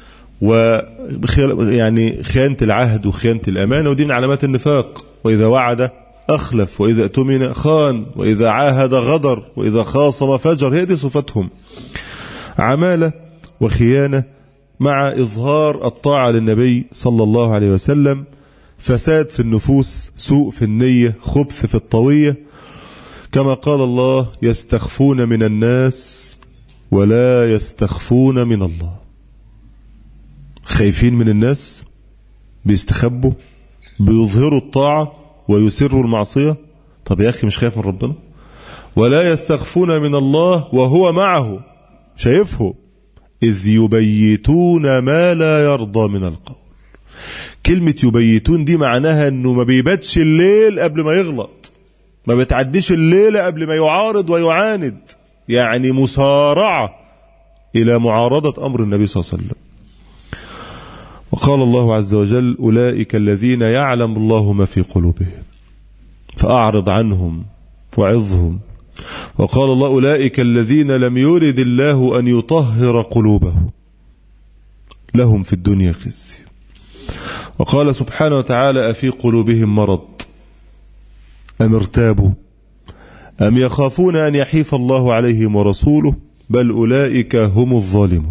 ويعني خيانة العهد وخيانة الأمانة، ودي من علامات النفاق. وإذا وعد أخلف وإذا اؤتمن خان وإذا عاهد غدر وإذا خاصم فجر. هي دي صفتهم، عمالة وخيانة مع إظهار الطاعة للنبي صلى الله عليه وسلم، فساد في النفوس، سوء في النية، خبث في الطوية. كما قال الله يستخفون من الناس ولا يستخفون من الله. خايفين من الناس، بيستخبوا، بيظهروا الطاعة ويسروا المعصية. طب يا أخي مش خايف من ربنا؟ ولا يستخفون من الله وهو معه شايفه إذ يبيتون ما لا يرضى من القول. كلمة يبيتون دي معناها أنه ما بيباتش الليل قبل ما يغلط، ما بتعديش الليلة قبل ما يعارض ويعاند. يعني مسارعة إلى معارضة أمر النبي صلى الله عليه وسلم. وقال الله عز وجل: أولئك الذين يعلم الله ما في قلوبهم فأعرض عنهم وعظهم. وقال الله: أولئك الذين لم يرد الله أن يطهر قلوبهم لهم في الدنيا خزي. وقال سبحانه وتعالى: أفي قلوبهم مرض أم ارتابوا أم يخافون أن يحيف الله عليهم ورسوله بل أولئك هم الظالمون.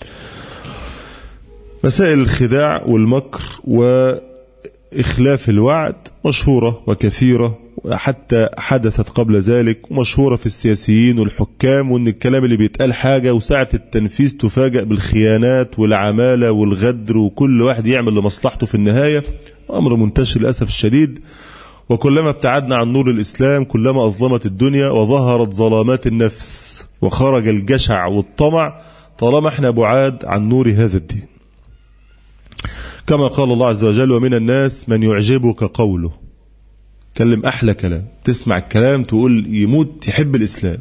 مسائل الخداع والمكر وإخلاف الوعد مشهورة وكثيرة، حتى حدثت قبل ذلك، ومشهورة في السياسيين والحكام، وأن الكلام اللي بيتقال حاجة وساعة التنفيذ تفاجأ بالخيانات والعمالة والغدر، وكل واحد يعمل لمصلحته في النهاية. أمر منتشر للأسف الشديد. وكلما ابتعدنا عن نور الإسلام كلما أظلمت الدنيا وظهرت ظلامات النفس وخرج الجشع والطمع، طالما احنا بعاد عن نور هذا الدين. كما قال الله عز وجل: ومن الناس من يعجبك قوله. كلم أحلى كلام، تسمع الكلام تقول يموت يحب الإسلام.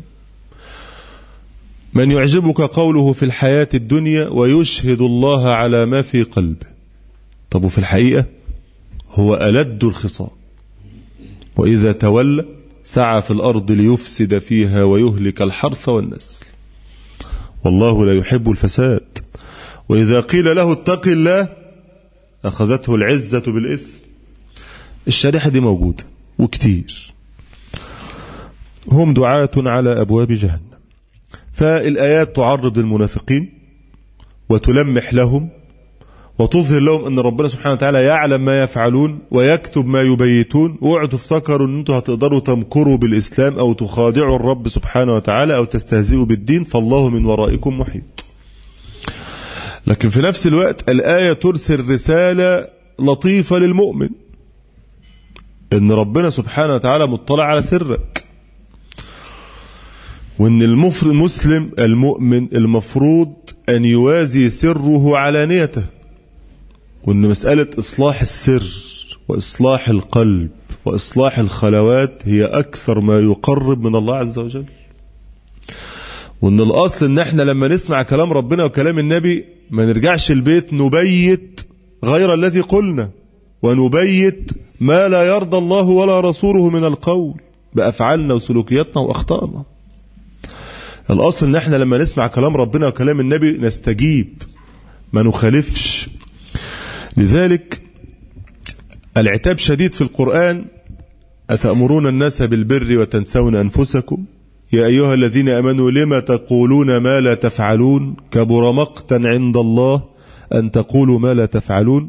من يعجبك قوله في الحياة الدنيا ويشهد الله على ما في قلبه. طب وفي الحقيقة هو ألد الخصام، وإذا تولى سعى في الأرض ليفسد فيها ويهلك الحرث والنسل، والله لا يحب الفساد. وإذا قيل له اتق الله أخذته العزة بالإثم. الشريحة دي موجودة وكتير، هم دعاة على أبواب جهنم. فالآيات تعرض المنافقين وتلمح لهم وتظهر لهم أن ربنا سبحانه وتعالى يعلم ما يفعلون ويكتب ما يبيتون. اوعوا تفتكروا أن انتوا هتقدروا تمكروا بالإسلام أو تخادعوا الرب سبحانه وتعالى أو تستهزئوا بالدين، فالله من ورائكم محيط. لكن في نفس الوقت الآية ترسل رسالة لطيفة للمؤمن، أن ربنا سبحانه وتعالى مطلع على سرك، وأن المسلم المؤمن المفروض أن يوازي سره علانيته، وأن مسألة إصلاح السر وإصلاح القلب وإصلاح الخلوات هي أكثر ما يقرب من الله عز وجل. وأن الأصل أن احنا لما نسمع كلام ربنا وكلام النبي ما نرجعش البيت نبيت غير الذي قلنا، ونبيت ما لا يرضى الله ولا رسوله من القول بأفعالنا وسلوكياتنا وأخطائنا. الأصل أن احنا لما نسمع كلام ربنا وكلام النبي نستجيب، ما نخالفش. لذلك العتاب شديد في القرآن: أتأمرون الناس بالبر وتنسون أنفسكم يا أيها الذين آمنوا لما تقولون ما لا تفعلون كبر مقتا عند الله أن تقولوا ما لا تفعلون.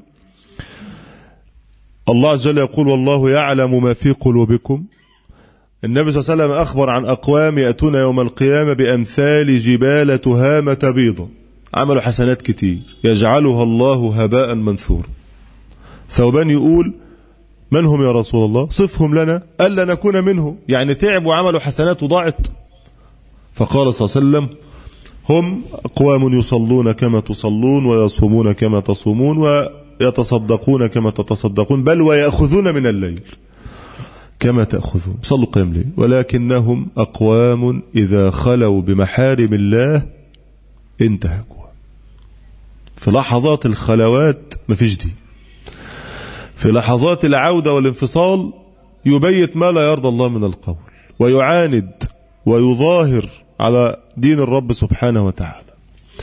الله عز وجل يقول: والله يعلم ما في قلوبكم. النبي صلى الله عليه وسلم أخبر عن أقوام يأتون يوم القيامة بأمثال جبال تهامة بيضة، عملوا حسنات كتير يجعلها الله هباء منثورا. ثوبان يقول: من هم يا رسول الله؟ صفهم لنا ألا نكون منهم. يعني تعبوا وعملوا حسنات وضاعت. فقال صلى الله عليه وسلم: هم أقوام يصلون كما تصلون ويصومون كما تصومون ويتصدقون كما تتصدقون بل ويأخذون من الليل كما تأخذون، صلوا قيام ليل، ولكنهم أقوام إذا خلوا بمحارم الله انتهكوا. في لحظات الخلوات مفيش دي، في لحظات العودة والانفصال يبيت ما لا يرضى الله من القول ويعاند ويظاهر على دين الرب سبحانه وتعالى.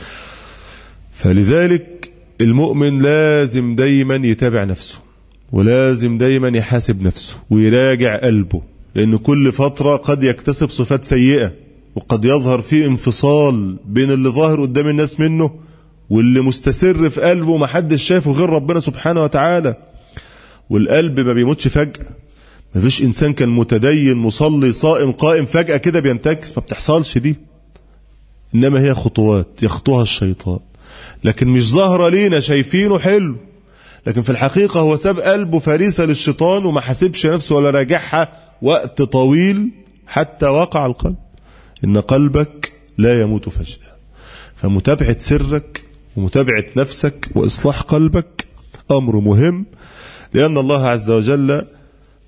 فلذلك المؤمن لازم دايما يتابع نفسه، ولازم دايما يحاسب نفسه ويراجع قلبه، لأن كل فترة قد يكتسب صفات سيئة، وقد يظهر فيه انفصال بين اللي ظاهر قدام الناس منه واللي مستسر في قلبه ما حدش شايفه غير ربنا سبحانه وتعالى. والقلب ما بيموتش فجأة، ما فيش إنسان كان متدين مصلي صائم قائم فجأة كده بينتكس، ما بتحصلش دي، إنما هي خطوات يخطوها الشيطان، لكن مش ظاهرة لينا شايفينه حلو، لكن في الحقيقة هو ساب قلبه فريسة للشيطان وما حسبش نفسه ولا راجعها وقت طويل حتى وقع القلب. إن قلبك لا يموت فجأة. فمتابعة سرك ومتابعة نفسك وإصلاح قلبك أمر مهم، لأن الله عز وجل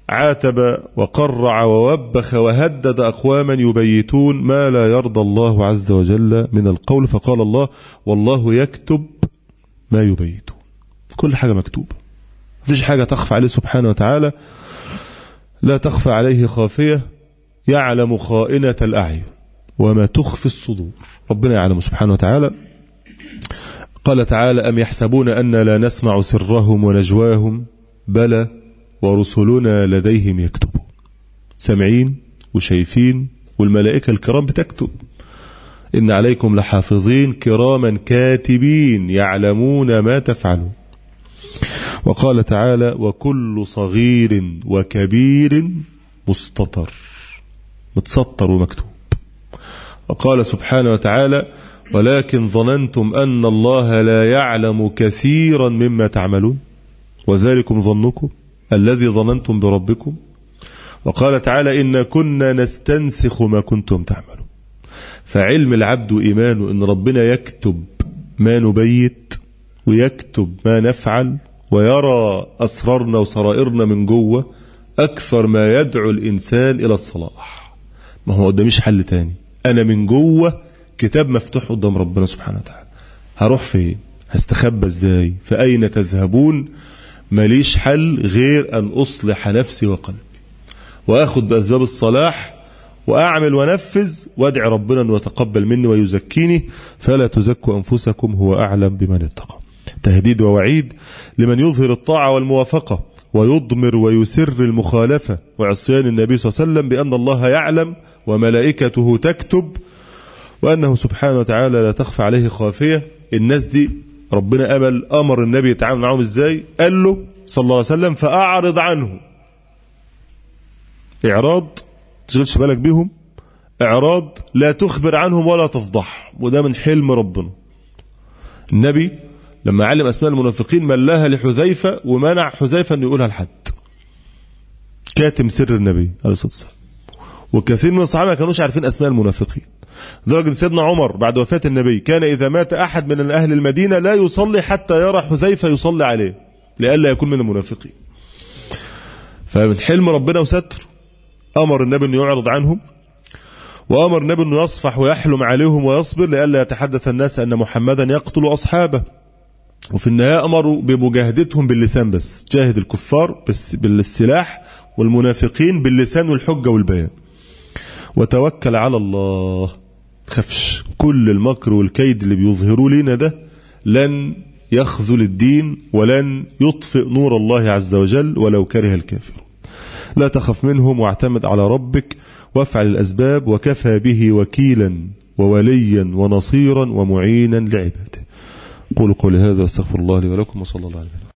عاتب وقرع ووبخ وهدد أقواما يبيتون ما لا يرضى الله عز وجل من القول، فقال الله والله يكتب ما يبيتون. كل حاجة مكتوبة، مفيش حاجة تخفى عليه سبحانه وتعالى، لا تخفى عليه خافية، يعلم خائنة الأعين وما تخفي الصدور. ربنا يعلم سبحانه وتعالى. قال تعالى أم يحسبون أن لا نسمع سرهم ونجواهم بلى ورسلنا لديهم يكتبون. سامعين وشايفين، والملائكة الكرام بتكتب. إن عليكم لحافظين كراما كاتبين يعلمون ما تفعلون. وقال تعالى وكل صغير وكبير مستطر، متسطر ومكتوب. وقال سبحانه وتعالى ولكن ظننتم أن الله لا يعلم كثيرا مما تعملون وذلكم ظنكم الذي ظننتم بربكم. وقال تعالى إن كنا نستنسخ ما كنتم تعملون. فعلم العبد إيمانه إن ربنا يكتب ما نبيت ويكتب ما نفعل ويرى أسرارنا وسرائرنا من جوه أكثر ما يدعو الإنسان إلى الصلاح. ما هو قداميش حل تاني، أنا من جوه كتاب مفتوح قدام ربنا سبحانه وتعالى. هروح فين؟ هستخبى ازاي؟ فأين تذهبون؟ ماليش حل غير أن أصلح نفسي وقلبي وأخذ بأسباب الصلاح وأعمل ونفذ وأدعي ربنا أن يتقبل مني ويزكيني. فلا تزكوا أنفسكم هو أعلم بمن اتقى. تهديد ووعيد لمن يظهر الطاعة والموافقة ويضمر ويسر المخالفة وعصيان النبي صلى الله عليه وسلم بأن الله يعلم وملائكته تكتب وأنه سبحانه وتعالى لا تخفى عليه خافية. الناس دي ربنا أمل أمر النبي يتعامل معهم إزاي؟ قال له صلى الله عليه وسلم فأعرض عنه. إعراض تشغلش بالك بيهم، إعراض لا تخبر عنهم ولا تفضح، وده من حلم ربنا. النبي لما علم أسماء المنافقين ملاها لحذيفة ومنع حذيفة أن يقولها لحد، كاتم سر النبي عليه الصلاة والسلام. وكثير من الصحابة ما كانوش عارفين أسماء المنافقين، لدرجة سيدنا عمر بعد وفاة النبي كان إذا مات أحد من أهل المدينة لا يصلي حتى يرى حذيفة يصلي عليه لئلا يكون من المنافقين. فمن حلم ربنا وستر أمر النبي أن يعرض عنهم، وأمر النبي أن يصفح ويحلم عليهم ويصبر لئلا يتحدث الناس أن محمدا يقتل أصحابه. وفي النهاية أمروا بمجاهدتهم باللسان بس، جاهد الكفار بالسلاح والمنافقين باللسان والحجة والبيان، وتوكل على الله. تخافش، كل المكر والكيد اللي بيظهروا لنا ده لن يخذل الدين ولن يطفئ نور الله عز وجل ولو كره الكافرون. لا تخف منهم واعتمد على ربك وافعل الأسباب وكفى به وكيلا ووليا ونصيرا ومعينا لعباده. قولوا قولي هذا واستغفر الله لي ولكم وصلى الله عليه وسلم.